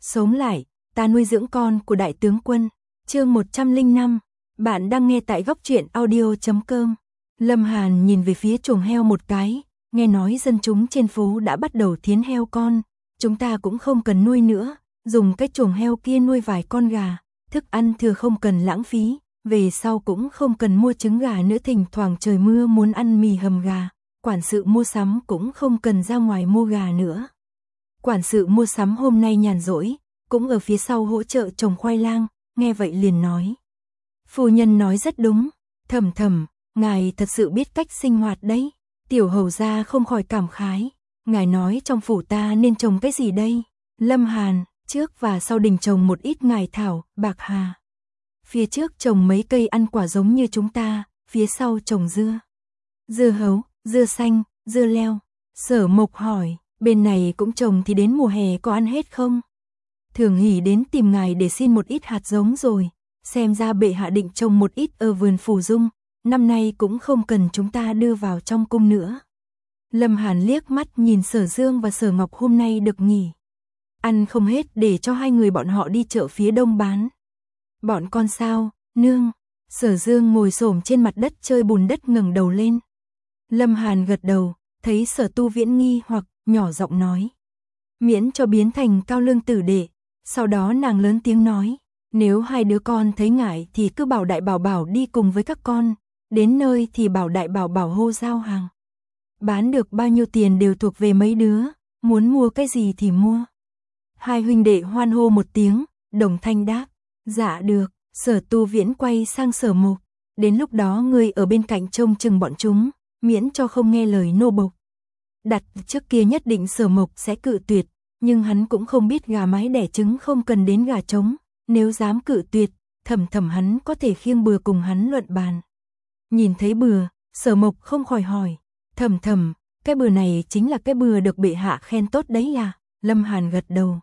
Sống lại, ta nuôi dưỡng con của đại tướng quân. Chương 105. Bạn đang nghe tại góc truyện audio.com. Lâm Hàn nhìn về phía chuồng heo một cái, nghe nói dân chúng trên phố đã bắt đầu thiến heo con, chúng ta cũng không cần nuôi nữa, dùng cái chuồng heo kia nuôi vài con gà, thức ăn thừa không cần lãng phí, về sau cũng không cần mua trứng gà nữa, thỉnh thoảng trời mưa muốn ăn mì hầm gà, quản sự mua sắm cũng không cần ra ngoài mua gà nữa. Quản sự mua sắm hôm nay nhàn rỗi, cũng ở phía sau hỗ trợ trồng khoai lang, nghe vậy liền nói. Phu nhân nói rất đúng, Thầm, ngài thật sự biết cách sinh hoạt đấy. Tiểu hầu gia không khỏi cảm khái, ngài nói trong phủ ta nên trồng cái gì đây? Lâm Hàn, trước và sau đình trồng một ít ngải thảo, bạc hà. Phía trước trồng mấy cây ăn quả giống như chúng ta, phía sau trồng dưa. Dưa hấu, dưa xanh, dưa leo. Sở Mộc hỏi, bên này cũng trồng thì đến mùa hè có ăn hết không? Thường Hỷ đến tìm ngài để xin một ít hạt giống rồi, xem ra bệ hạ định trồng một ít ở vườn Phủ Dung, năm nay cũng không cần chúng ta đưa vào trong cung nữa. Lâm Hàn liếc mắt nhìn Sở Dương và Sở Ngọc hôm nay được nghỉ. Ăn không hết để cho hai người bọn họ đi chợ phía đông bán. Bọn con sao, nương? Sở Dương ngồi xổm trên mặt đất chơi bùn đất ngẩng đầu lên. Lâm Hàn gật đầu, thấy Sở Tu Viễn nghi hoặc, nhỏ giọng nói. Miễn cho biến thành cao lương tử đệ. Sau đó nàng lớn tiếng nói, nếu hai đứa con thấy ngại thì cứ bảo đại bảo bảo đi cùng với các con, đến nơi thì bảo đại bảo bảo hô giao hàng. Bán được bao nhiêu tiền đều thuộc về mấy đứa, muốn mua cái gì thì mua. Hai huynh đệ hoan hô một tiếng, đồng thanh đáp, dạ được. Sở Tu Viễn quay sang Sở Mộc, đến lúc đó ngươi ở bên cạnh trông chừng bọn chúng, miễn cho không nghe lời nô bộc. Đặt trước kia nhất định Sở Mộc sẽ cự tuyệt, nhưng hắn cũng không biết gà mái đẻ trứng không cần đến gà trống, nếu dám cự tuyệt, Thầm hắn có thể khiêng bừa cùng hắn luận bàn. Nhìn thấy bừa, Sở Mộc không khỏi hỏi, Thầm, cái bừa này chính là cái bừa được bệ hạ khen tốt đấy à? Lâm Hàn gật đầu.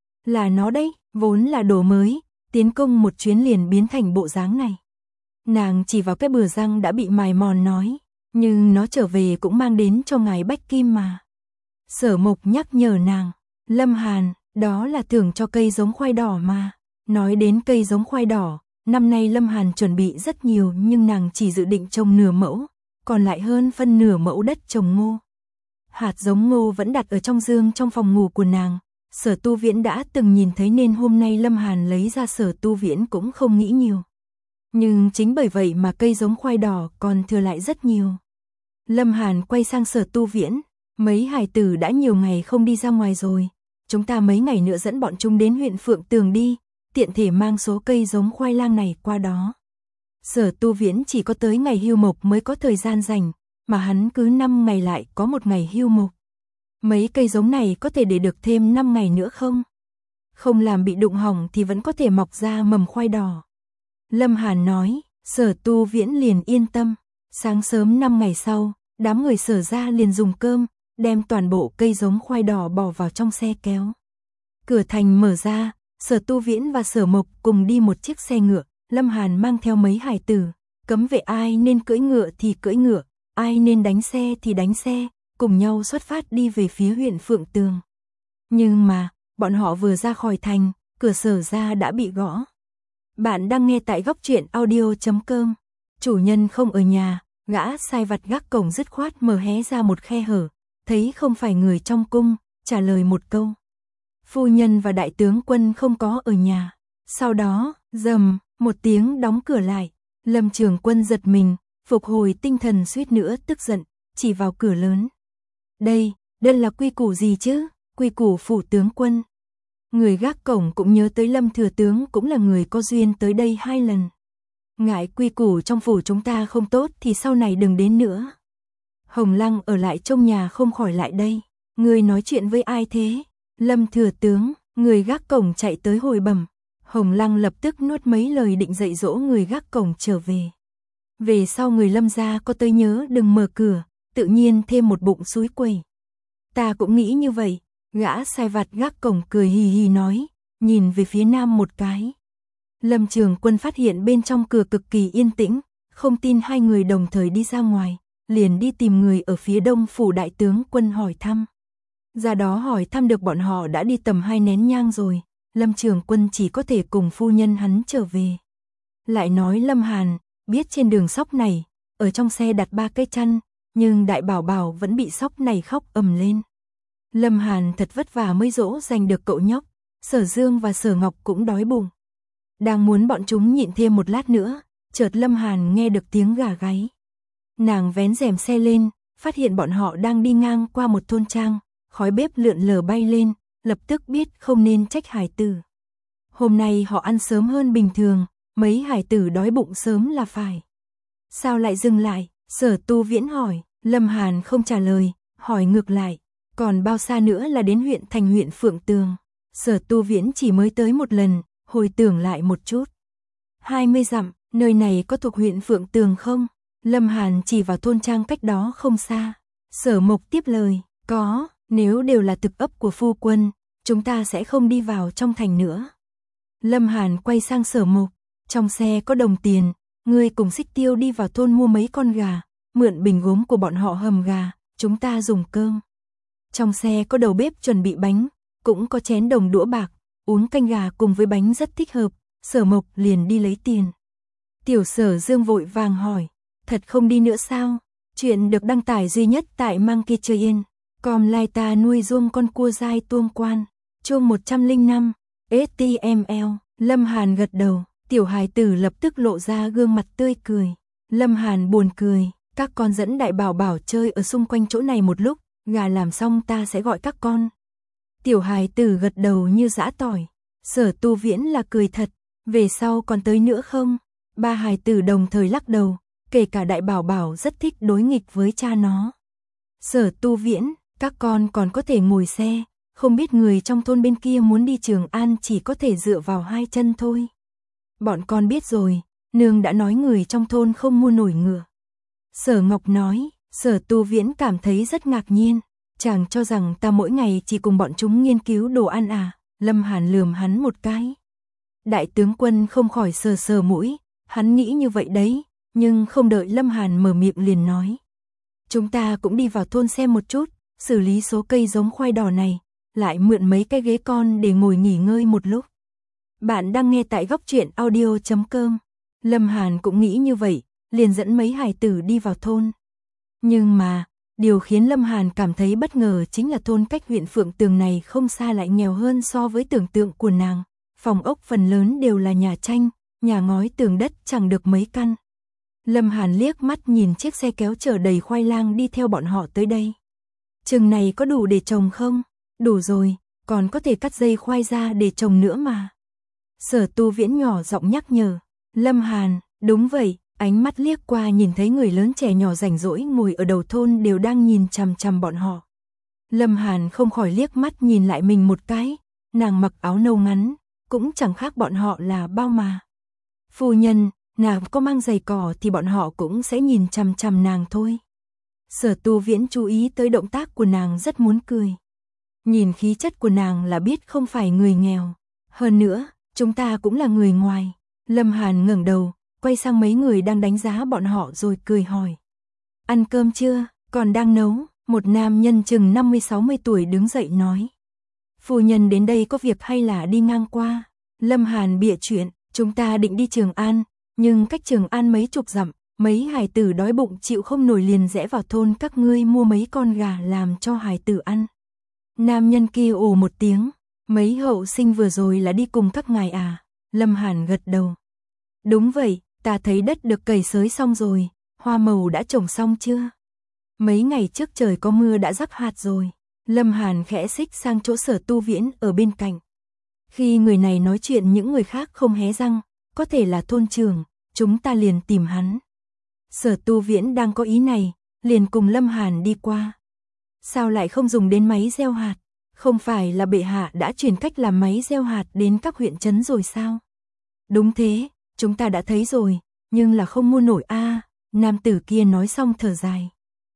Là nó đấy, vốn là đồ mới, tiến công một chuyến liền biến thành bộ dáng này. Nàng chỉ vào cái bừa răng đã bị mài mòn nói, nhưng nó trở về cũng mang đến cho ngài Bách Kim mà. Sở Mộc nhắc nhở nàng, Lâm Hàn, đó là thưởng cho cây giống khoai đỏ mà. Nói đến cây giống khoai đỏ, năm nay Lâm Hàn chuẩn bị rất nhiều nhưng nàng chỉ dự định trồng nửa mẫu, còn lại hơn phân nửa mẫu đất trồng ngô. Hạt giống ngô vẫn đặt ở trong dương trong phòng ngủ của nàng, Sở Tu Viễn đã từng nhìn thấy nên hôm nay Lâm Hàn lấy ra Sở Tu Viễn cũng không nghĩ nhiều. Nhưng chính bởi vậy mà cây giống khoai đỏ còn thừa lại rất nhiều. Lâm Hàn quay sang Sở Tu Viễn, mấy hài tử đã nhiều ngày không đi ra ngoài rồi, chúng ta mấy ngày nữa dẫn bọn chúng đến huyện Phượng Tường đi, tiện thể mang số cây giống khoai lang này qua đó. Sở Tu Viễn chỉ có tới ngày hưu mộc mới có thời gian rảnh, mà hắn cứ 5 ngày lại có một ngày hưu mộc. Mấy cây giống này có thể để được thêm 5 ngày nữa không? Không làm bị đụng hỏng thì vẫn có thể mọc ra mầm khoai đỏ. Lâm Hàn nói, Sở Tu Viễn liền yên tâm. Sáng sớm 5 ngày sau, đám người Sở ra liền dùng cơm, đem toàn bộ cây giống khoai đỏ bỏ vào trong xe kéo. Cửa thành mở ra, Sở Tu Viễn và Sở Mộc cùng đi một chiếc xe ngựa, Lâm Hàn mang theo mấy hài tử, cấm vệ ai nên cưỡi ngựa thì cưỡi ngựa, ai nên đánh xe thì đánh xe, cùng nhau xuất phát đi về phía huyện Phượng Tường. Nhưng mà, bọn họ vừa ra khỏi thành, cửa Sở ra đã bị gõ. Bạn đang nghe tại góc truyện audio.com. Chủ nhân không ở nhà, gã sai vặt gác cổng dứt khoát mở hé ra một khe hở, thấy không phải người trong cung, trả lời một câu. Phu nhân và đại tướng quân không có ở nhà. Sau đó, rầm, một tiếng đóng cửa lại. Lâm Trường Quân giật mình, phục hồi tinh thần suýt nữa tức giận, chỉ vào cửa lớn. Đây là quy củ gì chứ? Quy củ phủ tướng quân. Người gác cổng cũng nhớ tới Lâm thừa tướng cũng là người có duyên tới đây 2 lần. Ngại quy củ trong phủ chúng ta không tốt thì sau này đừng đến nữa. Hồng Lăng ở lại trong nhà không khỏi lại đây. Người nói chuyện với ai thế? Lâm thừa tướng, người gác cổng chạy tới hồi bẩm. Hồng Lăng lập tức nuốt mấy lời định dạy dỗ người gác cổng trở về. Về sau người Lâm gia có tới nhớ đừng mở cửa, tự nhiên thêm một bụng xúi quẩy. Ta cũng nghĩ như vậy, gã sai vặt gác cổng cười hì hì nói, nhìn về phía nam một cái. Lâm Trường Quân phát hiện bên trong cửa cực kỳ yên tĩnh, không tin hai người đồng thời đi ra ngoài, liền đi tìm người ở phía đông phủ đại tướng quân hỏi thăm. Ra đó hỏi thăm được bọn họ đã đi tầm 2 nén nhang rồi, Lâm Trường Quân chỉ có thể cùng phu nhân hắn trở về. Lại nói Lâm Hàn, biết trên đường sóc này, ở trong xe đặt 3 cái chăn, nhưng đại bảo bảo vẫn bị sóc này khóc ầm lên. Lâm Hàn thật vất vả mới dỗ dành được cậu nhóc, Sở Dương và Sở Ngọc cũng đói bụng. Đang muốn bọn chúng nhịn thêm một lát nữa, chợt Lâm Hàn nghe được tiếng gà gáy. Nàng vén rèm xe lên, phát hiện bọn họ đang đi ngang qua một thôn trang, khói bếp lượn lờ bay lên, lập tức biết không nên trách hải tử. Hôm nay họ ăn sớm hơn bình thường, mấy hải tử đói bụng sớm là phải. Sao lại dừng lại? Sở Tu Viễn hỏi. Lâm Hàn không trả lời, hỏi ngược lại, còn bao xa nữa là đến huyện thành huyện Phượng Tường? Sở Tu Viễn chỉ mới tới một lần, hồi tưởng lại một chút. 20 dặm, nơi này có thuộc huyện Phượng Tường không? Lâm Hàn chỉ vào thôn trang cách đó không xa. Sở Mộc tiếp lời, có, nếu đều là thực ấp của phu quân, chúng ta sẽ không đi vào trong thành nữa. Lâm Hàn quay sang Sở Mộc, trong xe có đồng tiền, ngươi cùng Xích Tiêu đi vào thôn mua mấy con gà, mượn bình gốm của bọn họ hầm gà, chúng ta dùng cơm. Trong xe có đầu bếp chuẩn bị bánh, cũng có chén đồng đũa bạc, uống canh gà cùng với bánh rất thích hợp. Sở Mộc liền đi lấy tiền. Tiểu Sở Dương vội vàng hỏi, thật không đi nữa sao? Chuyện được đăng tải duy nhất tại Monkey Chơi Yên. Com lai ta nuôi ruông con cua dai tuông quan. Chương 105, STML. Lâm Hàn gật đầu, tiểu hài tử lập tức lộ ra gương mặt tươi cười. Lâm Hàn buồn cười, các con dẫn đại bảo bảo chơi ở xung quanh chỗ này một lúc, gà làm xong ta sẽ gọi các con. Tiểu hài tử gật đầu như giã tỏi. Sở Tu Viễn là cười thật, về sau còn tới nữa không? Ba hài tử đồng thời lắc đầu, kể cả đại bảo bảo rất thích đối nghịch với cha nó. Sở Tu Viễn, các con còn có thể ngồi xe, không biết người trong thôn bên kia muốn đi Trường An chỉ có thể dựa vào 2 chân thôi. Bọn con biết rồi, nương đã nói người trong thôn không mua nổi ngựa. Sở Ngọc nói. Sở Tu Viễn cảm thấy rất ngạc nhiên, chàng cho rằng ta mỗi ngày chỉ cùng bọn chúng nghiên cứu đồ ăn à? Lâm Hàn lườm hắn một cái. Đại tướng quân không khỏi sờ sờ mũi, hắn nghĩ như vậy đấy, nhưng không đợi Lâm Hàn mở miệng liền nói. Chúng ta cũng đi vào thôn xem một chút, xử lý số cây giống khoai đỏ này, lại mượn mấy cái ghế con để ngồi nghỉ ngơi một lúc. Bạn đang nghe tại góc truyện audio.com. Lâm Hàn cũng nghĩ như vậy, liền dẫn mấy hài tử đi vào thôn. Nhưng mà, điều khiến Lâm Hàn cảm thấy bất ngờ chính là thôn cách huyện Phượng Tường này không xa lại nghèo hơn so với tưởng tượng của nàng. Phòng ốc phần lớn đều là nhà tranh, nhà ngói tường đất chẳng được mấy căn. Lâm Hàn liếc mắt nhìn chiếc xe kéo chở đầy khoai lang đi theo bọn họ tới đây. Chừng này có đủ để trồng không? Đủ rồi, còn có thể cắt dây khoai ra để trồng nữa mà. Sở Tu Viễn nhỏ giọng nhắc nhở. Lâm Hàn, đúng vậy. Ánh mắt liếc qua nhìn thấy người lớn trẻ nhỏ rảnh rỗi ngồi ở đầu thôn đều đang nhìn chằm chằm bọn họ. Lâm Hàn không khỏi liếc mắt nhìn lại mình một cái, nàng mặc áo nâu ngắn, cũng chẳng khác bọn họ là bao mà. Phu nhân, nàng có mang giày cỏ thì bọn họ cũng sẽ nhìn chằm chằm nàng thôi. Sở Tu Viễn chú ý tới động tác của nàng rất muốn cười. Nhìn khí chất của nàng là biết không phải người nghèo. Hơn nữa, chúng ta cũng là người ngoài. Lâm Hàn ngẩng đầu, quay sang mấy người đang đánh giá bọn họ rồi cười hỏi. Ăn cơm chưa? Còn đang nấu. Một nam nhân chừng 50-60 tuổi đứng dậy nói. Phu nhân đến đây có việc hay là đi ngang qua? Lâm Hàn bịa chuyện, chúng ta định đi Trường An, nhưng cách Trường An mấy chục dặm, mấy hài tử đói bụng chịu không nổi liền rẽ vào thôn các ngươi mua mấy con gà làm cho hài tử ăn. Nam nhân kia ồ một tiếng, mấy hậu sinh vừa rồi là đi cùng các ngài à? Lâm Hàn gật đầu. Đúng vậy, ta thấy đất được cày xới xong rồi, hoa màu đã trồng xong chưa? Mấy ngày trước trời có mưa đã rắc hạt rồi. Lâm Hàn khẽ xích sang chỗ Sở Tu Viễn ở bên cạnh. Khi người này nói chuyện những người khác không hé răng, có thể là thôn trưởng, chúng ta liền tìm hắn. Sở Tu Viễn đang có ý này, liền cùng Lâm Hàn đi qua. Sao lại không dùng đến máy gieo hạt? Không phải là bệ hạ đã chuyển cách làm máy gieo hạt đến các huyện trấn rồi sao? Đúng thế, chúng ta đã thấy rồi, nhưng là không mua nổi a. Nam tử kia nói xong thở dài.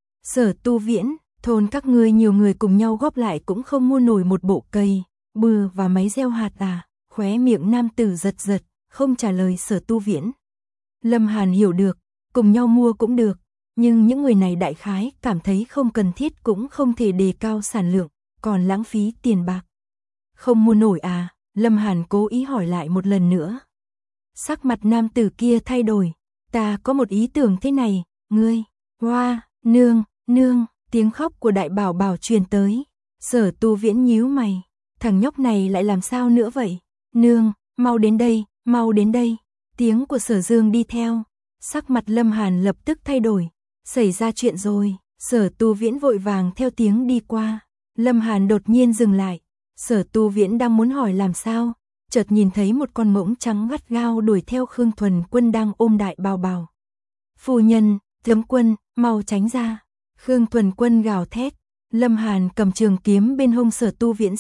Sở Tu Viễn, thôn các ngươi nhiều người cùng nhau góp lại cũng không mua nổi một bộ cây, bừa và máy gieo hạt à? Khóe miệng nam tử giật giật, không trả lời Sở Tu Viễn. Lâm Hàn hiểu được, cùng nhau mua cũng được, nhưng những người này đại khái cảm thấy không cần thiết cũng không thể đề cao sản lượng, còn lãng phí tiền bạc. Không mua nổi à? Lâm Hàn cố ý hỏi lại một lần nữa. Sắc mặt nam tử kia thay đổi. Ta có một ý tưởng thế này, ngươi, hoa, nương, nương, tiếng khóc của đại bảo bảo truyền tới. Sở Tu Viễn nhíu mày, thằng nhóc này lại làm sao nữa vậy? Nương, mau đến đây, mau đến đây. Tiếng của Sở Dương đi theo. Sắc mặt Lâm Hàn lập tức thay đổi. Xảy ra chuyện rồi. Sở Tu Viễn vội vàng theo tiếng đi qua. Lâm Hàn đột nhiên dừng lại. Sở Tu Viễn đang muốn hỏi làm sao, chợt nhìn thấy một con mỗng trắng gắt gao đuổi theo Khương Thuần Quân đang ôm đại bào bào. Phu nhân, Tướng Quân, mau tránh ra. Khương Thuần Quân gào thét. Lâm Hàn cầm trường kiếm bên hông Sở Tu Viễn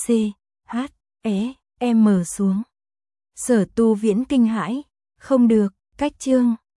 M xuống. Sở Tu Viễn kinh hãi. Không được, cách chương.